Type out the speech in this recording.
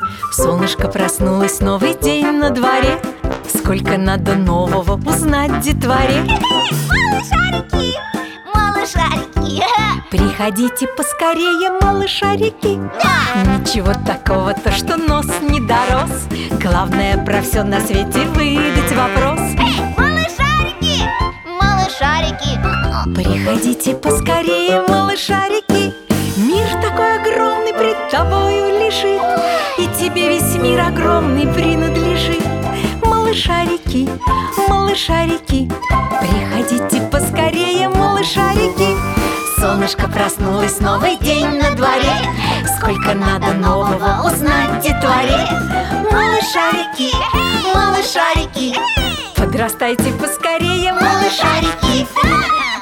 Солнышко проснулось, новый день на дворе. Сколько надо нового узнать детворе. Малышарики, малышарики. Приходите поскорее, малышарики. Да! Ничего такого, то что нос не дорос. Главное про все на свете выдать вопрос. Малышарики, малышарики. Приходите поскорее, малышарики. Мир такой огромный пред тобою лежит, и тебе весь мир огромный принадлежит. Малышарики, малышарики, приходите поскорее, малышарики. Солнышко проснулось, новый день на дворе. Сколько надо нового узнать детворе. Малышарики, малышарики, подрастайте поскорее, малышарики.